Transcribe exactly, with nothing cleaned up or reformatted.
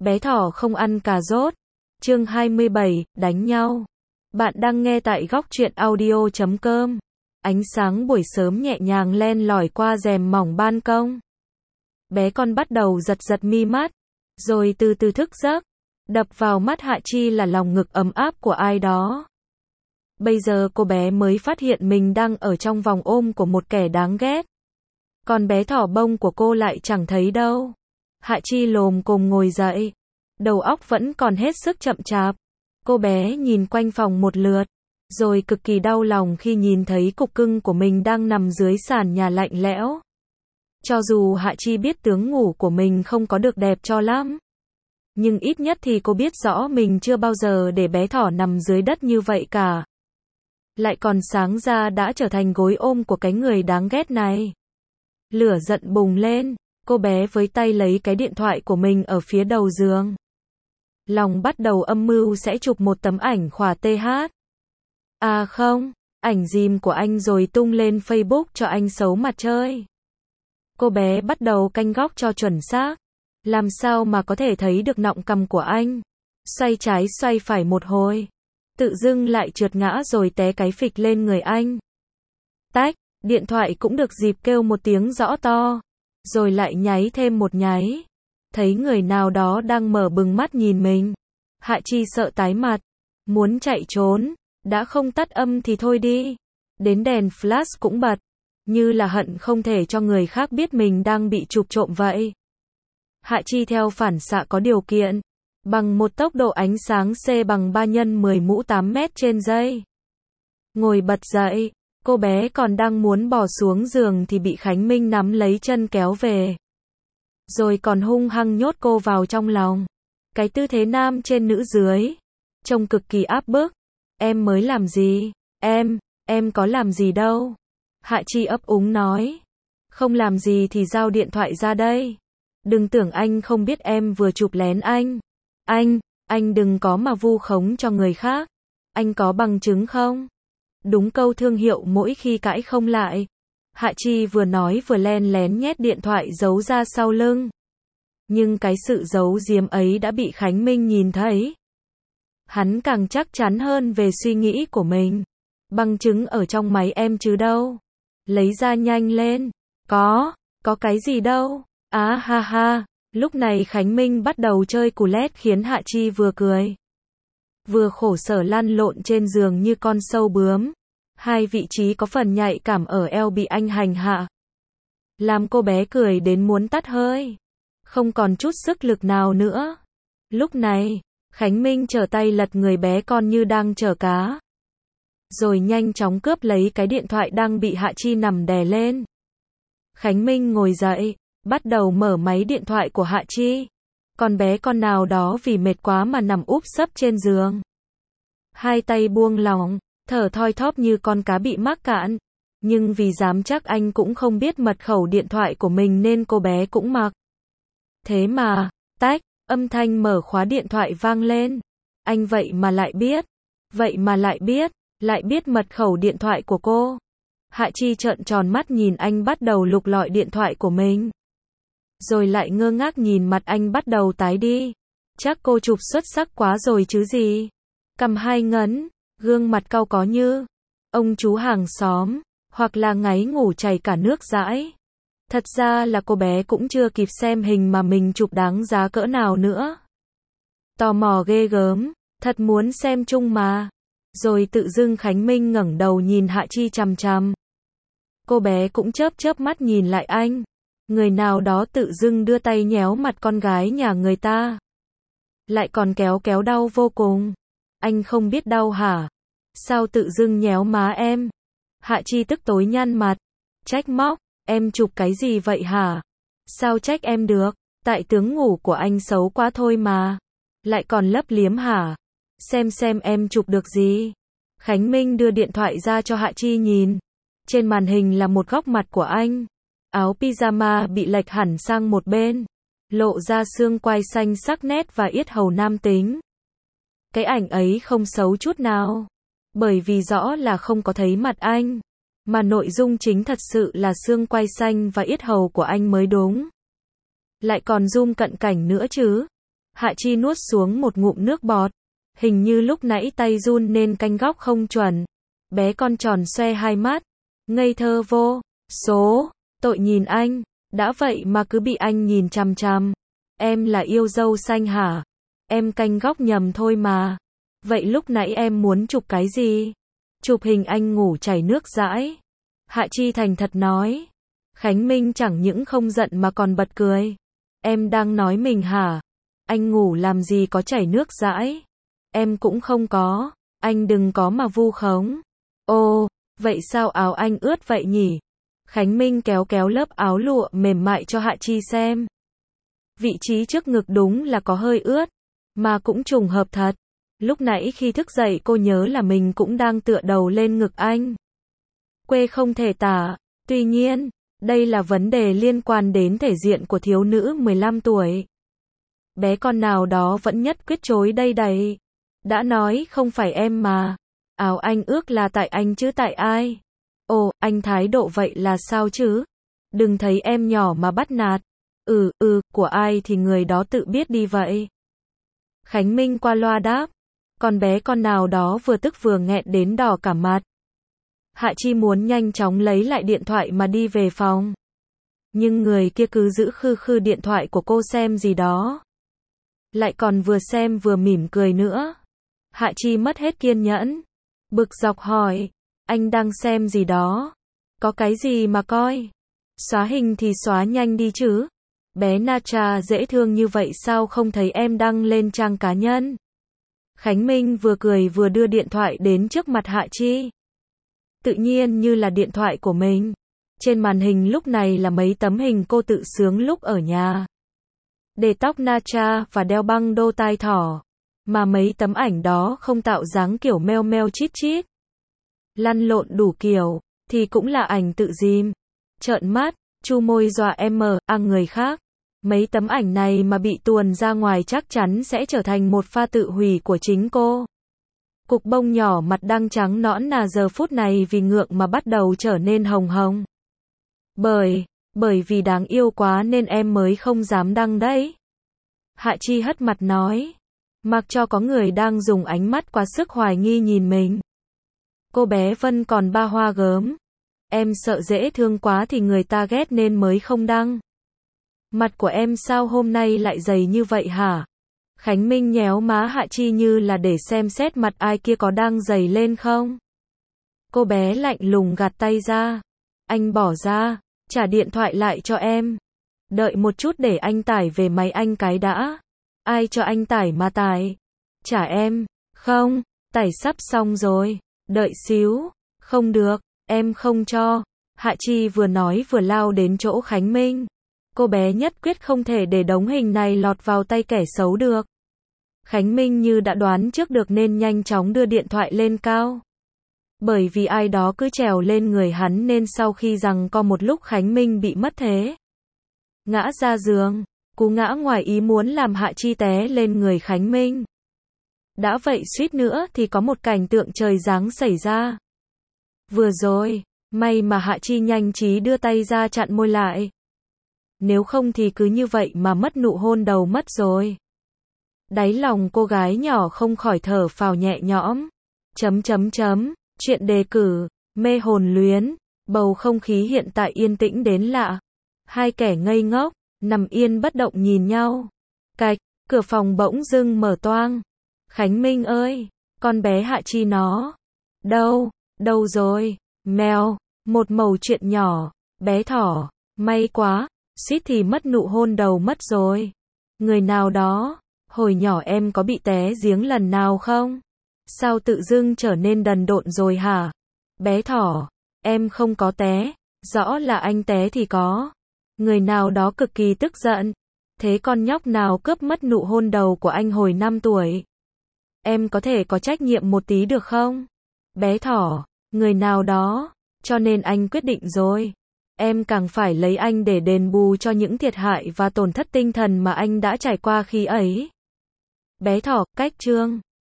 Bé thỏ không ăn cà rốt. Chương hai mươi bảy, đánh nhau. Bạn đang nghe tại góc truyện audio chấm com. Ánh sáng buổi sớm nhẹ nhàng len lỏi qua rèm mỏng ban công. Bé con bắt đầu giật giật mi mắt, rồi từ từ thức giấc. Đập vào mắt Hạ Chi là lòng ngực ấm áp của ai đó. Bây giờ cô bé mới phát hiện mình đang ở trong vòng ôm của một kẻ đáng ghét. Còn bé thỏ bông của cô lại chẳng thấy đâu. Hạ Chi lồm cồm ngồi dậy. Đầu óc vẫn còn hết sức chậm chạp. Cô bé nhìn quanh phòng một lượt, rồi cực kỳ đau lòng khi nhìn thấy cục cưng của mình đang nằm dưới sàn nhà lạnh lẽo. Cho dù Hạ Chi biết tướng ngủ của mình không có được đẹp cho lắm, nhưng ít nhất thì cô biết rõ mình chưa bao giờ để bé thỏ nằm dưới đất như vậy cả. Lại còn sáng ra đã trở thành gối ôm của cái người đáng ghét này. Lửa giận bùng lên, cô bé với tay lấy cái điện thoại của mình ở phía đầu giường. Lòng bắt đầu âm mưu sẽ chụp một tấm ảnh khỏa tê hát. À không, ảnh dìm của anh rồi tung lên Facebook cho anh xấu mặt chơi. Cô bé bắt đầu canh góc cho chuẩn xác. Làm sao mà có thể thấy được nọng cằm của anh. Xoay trái xoay phải một hồi, tự dưng lại trượt ngã rồi té cái phịch lên người anh. Tách, điện thoại cũng được dịp kêu một tiếng rõ to, rồi lại nháy thêm một nháy. Thấy người nào đó đang mở bừng mắt nhìn mình. Hạ Chi sợ tái mặt, muốn chạy trốn, đã không tắt âm thì thôi đi. Đến đèn flash cũng bật, như là hận không thể cho người khác biết mình đang bị chụp trộm vậy. Hạ Chi theo phản xạ có điều kiện, bằng một tốc độ ánh sáng C bằng ba nhân mười mũ tám mét trên giây. Ngồi bật dậy, cô bé còn đang muốn bỏ xuống giường thì bị Khánh Minh nắm lấy chân kéo về. Rồi còn hung hăng nhốt cô vào trong lòng. Cái tư thế nam trên nữ dưới, trông cực kỳ áp bức. Em mới làm gì? Em, em có làm gì đâu. Hạ Chi ấp úng nói. Không làm gì thì giao điện thoại ra đây. Đừng tưởng anh không biết em vừa chụp lén anh. Anh, anh đừng có mà vu khống cho người khác. Anh có bằng chứng không? Đúng câu thương hiệu mỗi khi cãi không lại. Hạ Chi vừa nói vừa len lén nhét điện thoại giấu ra sau lưng. Nhưng cái sự giấu giếm ấy đã bị Khánh Minh nhìn thấy. Hắn càng chắc chắn hơn về suy nghĩ của mình. Bằng chứng ở trong máy em chứ đâu. Lấy ra nhanh lên. Có, có cái gì đâu. Á ha ha. Lúc này Khánh Minh bắt đầu chơi cù lét khiến Hạ Chi vừa cười, vừa khổ sở lăn lộn trên giường như con sâu bướm. Hai vị trí có phần nhạy cảm ở eo bị anh hành hạ, làm cô bé cười đến muốn tắt hơi, không còn chút sức lực nào nữa. Lúc này, Khánh Minh trở tay lật người bé con như đang chở cá, rồi nhanh chóng cướp lấy cái điện thoại đang bị Hạ Chi nằm đè lên. Khánh Minh ngồi dậy, bắt đầu mở máy điện thoại của Hạ Chi. Con bé con nào đó vì mệt quá mà nằm úp sấp trên giường. Hai tay buông lỏng, thở thoi thóp như con cá bị mắc cạn. Nhưng vì dám chắc anh cũng không biết mật khẩu điện thoại của mình nên cô bé cũng mặc. Thế mà, tách, âm thanh mở khóa điện thoại vang lên. Anh vậy mà lại biết. Vậy mà lại biết, lại biết mật khẩu điện thoại của cô. Hạ Chi trợn tròn mắt nhìn anh bắt đầu lục lọi điện thoại của mình. Rồi lại ngơ ngác nhìn mặt anh bắt đầu tái đi. Chắc cô chụp xuất sắc quá rồi chứ gì. Cằm hai ngấn, gương mặt cau có như ông chú hàng xóm, hoặc là ngáy ngủ chảy cả nước dãi. Thật ra là cô bé cũng chưa kịp xem hình mà mình chụp đáng giá cỡ nào nữa. Tò mò ghê gớm, thật muốn xem chung mà. Rồi tự dưng Khánh Minh ngẩng đầu nhìn Hạ Chi chằm chằm. Cô bé cũng chớp chớp mắt nhìn lại anh. Người nào đó tự dưng đưa tay nhéo mặt con gái nhà người ta. Lại còn kéo kéo đau vô cùng. Anh không biết đau hả? Sao tự dưng nhéo má em? Hạ Chi tức tối nhăn mặt. Trách móc, em chụp cái gì vậy hả? Sao trách em được? Tại tướng ngủ của anh xấu quá thôi mà. Lại còn lấp liếm hả? Xem xem em chụp được gì? Khánh Minh đưa điện thoại ra cho Hạ Chi nhìn. Trên màn hình là một góc mặt của anh. Áo pyjama bị lệch hẳn sang một bên, lộ ra xương quai xanh sắc nét và yết hầu nam tính. Cái ảnh ấy không xấu chút nào, bởi vì rõ là không có thấy mặt anh, mà nội dung chính thật sự là xương quai xanh và yết hầu của anh mới đúng. Lại còn zoom cận cảnh nữa chứ. Hạ Chi nuốt xuống một ngụm nước bọt. Hình như lúc nãy tay run nên canh góc không chuẩn. Bé con tròn xoe hai mắt. Ngây thơ vô số. Tội nhìn anh. Đã vậy mà cứ bị anh nhìn chằm chằm. Em là yêu dâu xanh hả? Em canh góc nhầm thôi mà. Vậy lúc nãy em muốn chụp cái gì? Chụp hình anh ngủ chảy nước dãi. Hạ Chi thành thật nói. Khánh Minh chẳng những không giận mà còn bật cười. Em đang nói mình hả? Anh ngủ làm gì có chảy nước dãi? Em cũng không có. Anh đừng có mà vu khống. Ồ, vậy sao áo anh ướt vậy nhỉ? Khánh Minh kéo kéo lớp áo lụa mềm mại cho Hạ Chi xem. Vị trí trước ngực đúng là có hơi ướt. Mà cũng trùng hợp thật. Lúc nãy khi thức dậy cô nhớ là mình cũng đang tựa đầu lên ngực anh. Quê không thể tả. Tuy nhiên, đây là vấn đề liên quan đến thể diện của thiếu nữ mười lăm tuổi. Bé con nào đó vẫn nhất quyết chối đây đầy. Đã nói không phải em mà. Áo anh ướt là tại anh chứ tại ai? Ồ, anh thái độ vậy là sao chứ? Đừng thấy em nhỏ mà bắt nạt. Ừ, ừ, của ai thì người đó tự biết đi vậy. Khánh Minh qua loa đáp. Con bé con nào đó vừa tức vừa nghẹn đến đỏ cả mặt. Hạ Chi muốn nhanh chóng lấy lại điện thoại mà đi về phòng. Nhưng người kia cứ giữ khư khư điện thoại của cô xem gì đó. Lại còn vừa xem vừa mỉm cười nữa. Hạ Chi mất hết kiên nhẫn. Bực dọc hỏi. Anh đang xem gì đó? Có cái gì mà coi? Xóa hình thì xóa nhanh đi chứ. Bé Nacha dễ thương như vậy sao không thấy em đăng lên trang cá nhân? Khánh Minh vừa cười vừa đưa điện thoại đến trước mặt Hạ Chi. Tự nhiên như là điện thoại của mình. Trên màn hình lúc này là mấy tấm hình cô tự sướng lúc ở nhà. Để tóc Nacha và đeo băng đô tai thỏ. Mà mấy tấm ảnh đó không tạo dáng kiểu meo meo chít chít. Lăn lộn đủ kiểu, thì cũng là ảnh tự dìm. Trợn mắt, chu môi dọa em mờ, ăn người khác. Mấy tấm ảnh này mà bị tuồn ra ngoài chắc chắn sẽ trở thành một pha tự hủy của chính cô. Cục bông nhỏ mặt đang trắng nõn nà giờ phút này vì ngượng mà bắt đầu trở nên hồng hồng. Bởi, bởi vì đáng yêu quá nên em mới không dám đăng đấy. Hạ Chi hất mặt nói. Mặc cho có người đang dùng ánh mắt quá sức hoài nghi nhìn mình. Cô bé Vân còn ba hoa gớm. Em sợ dễ thương quá thì người ta ghét nên mới không đăng. Mặt của em sao hôm nay lại dày như vậy hả? Khánh Minh nhéo má Hạ Chi như là để xem xét mặt ai kia có đang dày lên không. Cô bé lạnh lùng gạt tay ra. Anh bỏ ra, trả điện thoại lại cho em. Đợi một chút để anh tải về máy anh cái đã. Ai cho anh tải mà tải? Trả em. Không, tải sắp xong rồi. Đợi xíu. Không được, em không cho. Hạ Chi vừa nói vừa lao đến chỗ Khánh Minh. Cô bé nhất quyết không thể để đống hình này lọt vào tay kẻ xấu được. Khánh Minh như đã đoán trước được nên nhanh chóng đưa điện thoại lên cao. Bởi vì ai đó cứ trèo lên người hắn nên sau khi giằng co một lúc Khánh Minh bị mất thế. Ngã ra giường, cú ngã ngoài ý muốn làm Hạ Chi té lên người Khánh Minh. Đã vậy suýt nữa thì có một cảnh tượng trời giáng xảy ra. Vừa rồi, may mà Hạ Chi nhanh trí đưa tay ra chặn môi lại. Nếu không thì cứ như vậy mà mất nụ hôn đầu mất rồi. Đáy lòng cô gái nhỏ không khỏi thở phào nhẹ nhõm. Chấm chấm chấm, chuyện đề cử, mê hồn luyến, bầu không khí hiện tại yên tĩnh đến lạ. Hai kẻ ngây ngốc, nằm yên bất động nhìn nhau. Cạch, cửa phòng bỗng dưng mở toang. Khánh Minh ơi, con bé Hạ Chi nó. Đâu, đâu rồi, mèo, một mẩu chuyện nhỏ, bé thỏ, may quá, suýt thì mất nụ hôn đầu mất rồi. Người nào đó, hồi nhỏ em có bị té giếng lần nào không? Sao tự dưng trở nên đần độn rồi hả? Bé thỏ, em không có té, rõ là anh té thì có. Người nào đó cực kỳ tức giận. Thế con nhóc nào cướp mất nụ hôn đầu của anh hồi năm tuổi? Em có thể có trách nhiệm một tí được không? Bé thỏ, người nào đó, cho nên anh quyết định rồi. Em càng phải lấy anh để đền bù cho những thiệt hại và tổn thất tinh thần mà anh đã trải qua khi ấy. Bé thỏ, cách chương.